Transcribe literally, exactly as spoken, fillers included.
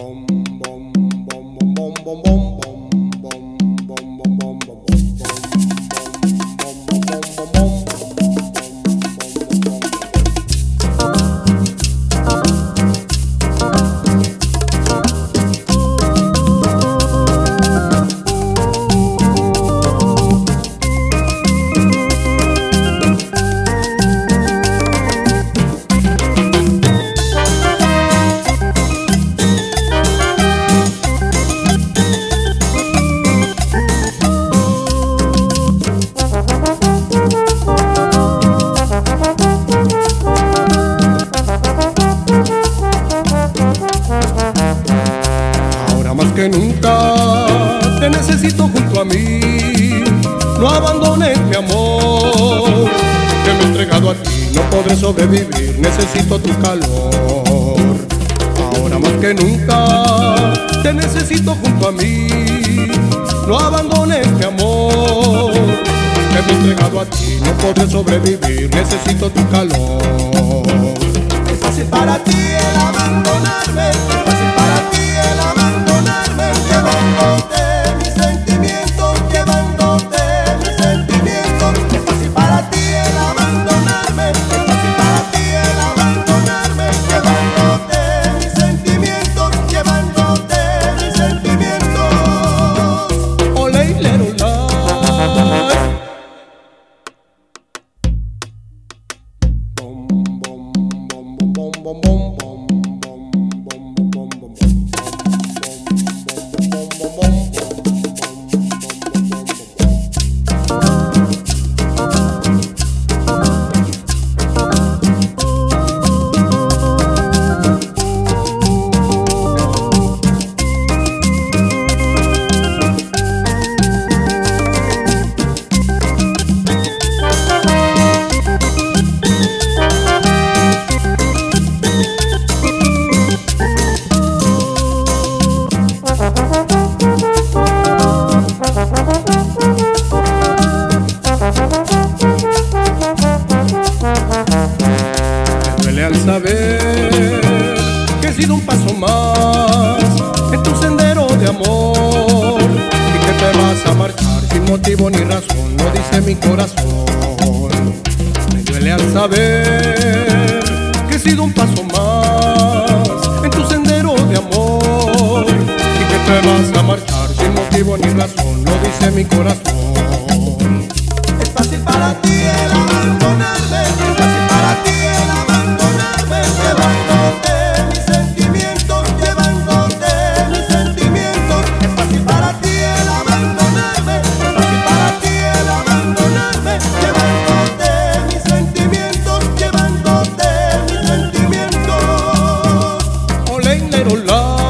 Que nunca te necesito junto a mí. No abandones mi amor, que me he entregado a ti, no podré sobrevivir, necesito tu calor. Ahora más que nunca te necesito junto a mí. No abandones mi amor, que me he entregado a ti, no podré sobrevivir, necesito tu calor. Es fácil para ti el abandonarme, es fácil para ti el abandonarme, llevándote mis sentimientos, llevándote mis sentimientos. Es fácil para ti el abandonarme, es fácil para ti el abandonarme, llevándote mis sentimientos, llevándote mis sentimientos. Ole y lero la. Bom, bom, bom, bom, bom, bom, bom. Al saber que he sido un paso más en tu sendero de amor y que te vas a marchar sin motivo ni razón, lo dice mi corazón. Me duele al saber que he sido un paso más en tu sendero de amor y que te vas a marchar sin motivo ni razón, lo dice mi corazón. Es fácil para ti el abandonarme, es fácil para ti el abandonarme, llevándote mis sentimientos, llevándote mis sentimientos. Es fácil para ti el abandonarme, es fácil para ti el abandonarme, llevándote mis sentimientos, llevándote mis sentimientos. Ole y lero la.